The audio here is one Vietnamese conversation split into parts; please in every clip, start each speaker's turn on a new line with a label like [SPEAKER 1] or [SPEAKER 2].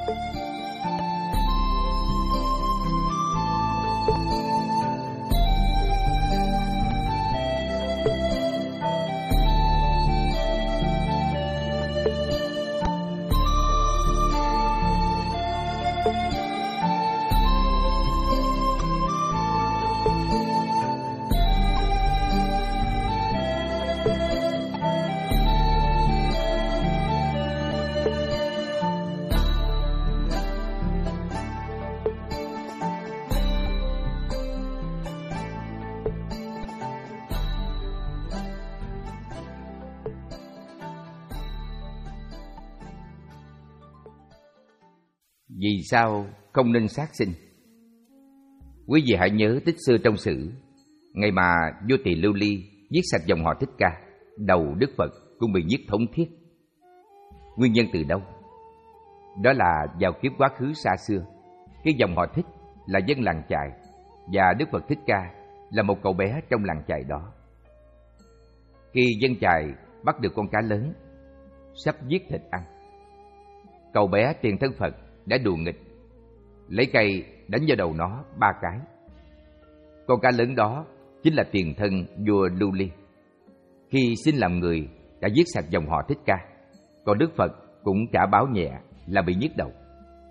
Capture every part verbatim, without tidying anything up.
[SPEAKER 1] Vì sao không nên sát sinh? Quý vị hãy nhớ tích xưa trong sử, ngày mà vua Tỳ Lưu Ly giết sạch dòng họ Thích Ca, đầu Đức Phật cũng bị giết thống thiết. Nguyên nhân từ đâu? Đó là vào kiếp quá khứ xa xưa, cái dòng họ Thích là dân làng chài và Đức Phật Thích Ca là một cậu bé trong làng chài đó. Khi dân chài bắt được con cá lớn, sắp giết thịt ăn, cậu bé tiền thân Phật đã đùa nghịch, lấy cây đánh vào đầu nó ba cái. Con cá lớn đó chính là tiền thân vua Lưu Ly. Khi xin làm người đã giết sạch dòng họ Thích Ca, còn Đức Phật cũng trả báo nhẹ là bị nhức đầu.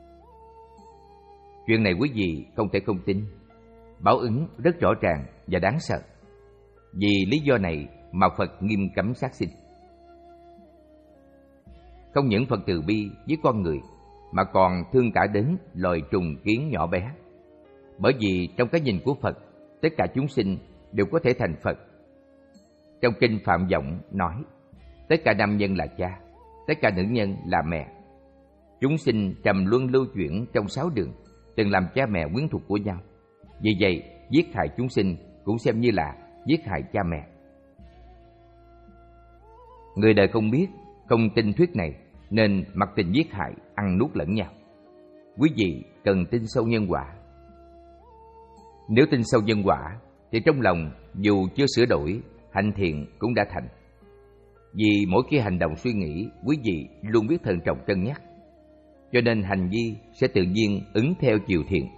[SPEAKER 1] Chuyện này quý vị không thể không tin. Báo ứng rất rõ ràng và đáng sợ. Vì lý do này mà Phật nghiêm cấm sát sinh. Không những Phật từ bi với con người, mà còn thương cả đến loài trùng kiến nhỏ bé. Bởi vì trong cái nhìn của Phật, tất cả chúng sinh đều có thể thành Phật. Trong kinh Phạm Vọng nói, tất cả nam nhân là cha, tất cả nữ nhân là mẹ. Chúng sinh trầm luân lưu chuyển trong sáu đường, từng làm cha mẹ quyến thuộc của nhau. Vì vậy, giết hại chúng sinh cũng xem như là giết hại cha mẹ. Người đời không biết, không tin thuyết này, nên mặc tình giết hại, ăn nuốt lẫn nhau. Quý vị cần tin sâu nhân quả. Nếu tin sâu nhân quả, thì trong lòng dù chưa sửa đổi, hành thiện cũng đã thành. Vì mỗi khi hành động suy nghĩ, quý vị luôn biết thận trọng cân nhắc, cho nên hành vi sẽ tự nhiên ứng theo chiều thiện.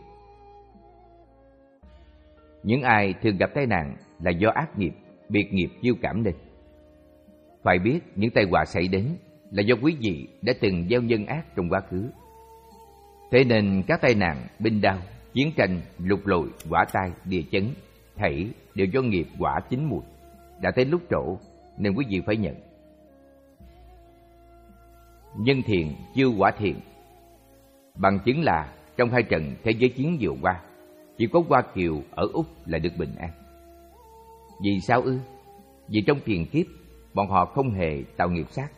[SPEAKER 1] Những ai thường gặp tai nạn là do ác nghiệp, biệt nghiệp chiêu cảm nên. Phải biết những tai họa xảy đến là do quý vị đã từng gieo nhân ác trong quá khứ. Thế nên các tai nạn, binh đao, chiến tranh, lục lội, hỏa tai, địa chấn, thảy đều do nghiệp quả chín mùi. Đã tới lúc trổ nên quý vị phải nhận. Nhân thiện chiêu quả thiện. Bằng chứng là trong hai trận thế giới chiến vừa qua, chỉ có Hoa Kiều ở Úc là được bình an. Vì sao ư? Vì trong tiền kiếp bọn họ không hề tạo nghiệp sát.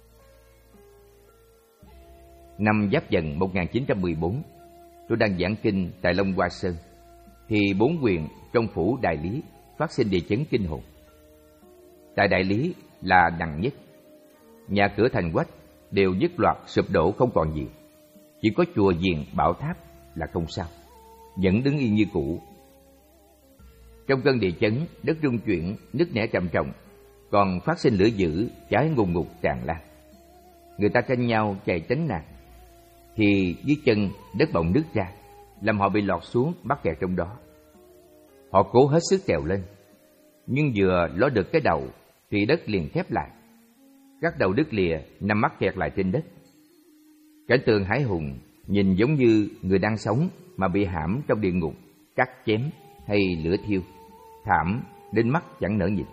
[SPEAKER 1] Năm Giáp Dần một nghìn chín trăm mười bốn, tôi đang giảng kinh tại Long Hoa Sơn, thì bốn huyện trong phủ Đại Lý phát sinh địa chấn kinh hồn. Tại Đại Lý là nặng nhất, nhà cửa thành quách đều dứt loạt sụp đổ không còn gì, chỉ có chùa Diền Bảo Tháp là không sao, vẫn đứng yên như cũ. Trong cơn địa chấn, đất rung chuyển, nứt nẻ trầm trọng, còn phát sinh lửa dữ cháy ngùn ngụt tràn lan. Người ta tranh nhau chạy tránh nạn, thì dưới chân đất bỗng nứt ra, làm họ bị lọt xuống mắc kẹt trong đó. Họ cố hết sức trèo lên, nhưng vừa ló được cái đầu thì đất liền khép lại. Các đầu đứt lìa nằm mắc kẹt lại trên đất. Cảnh tượng hãi hùng, nhìn giống như người đang sống mà bị hãm trong địa ngục, cắt chém hay lửa thiêu, thảm đến mắt chẳng nỡ nhìn.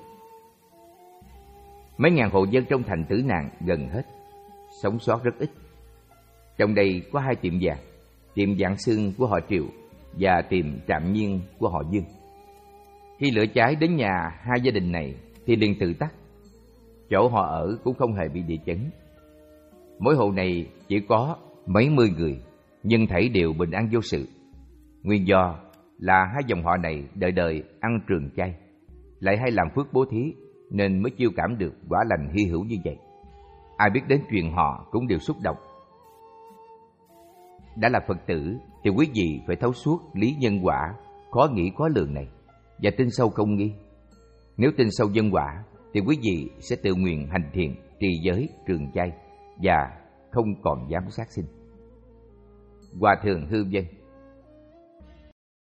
[SPEAKER 1] Mấy ngàn hộ dân trong thành tử nạn gần hết, sống sót rất ít. Trong đây có hai tiệm vàng, tiệm vạn xương của họ Triệu và tiệm Trạm Nhiên của họ Dương. Khi lửa cháy đến nhà hai gia đình này thì liền tự tắt. Chỗ họ ở cũng không hề bị địa chấn. Mỗi hộ này chỉ có mấy mươi người, nhưng thảy đều bình an vô sự. Nguyên do là hai dòng họ này đời đời ăn trường chay, lại hay làm phước bố thí, nên mới chiêu cảm được quả lành hy hữu như vậy. Ai biết đến chuyện họ cũng đều xúc động. Đã là Phật tử thì quý vị phải thấu suốt lý nhân quả khó nghĩ khó lường này và tin sâu không nghi. Nếu tin sâu nhân quả thì quý vị sẽ tự nguyện hành thiện, trì giới, trường chay và không còn dám sát sinh. Hòa thượng Hư Vân.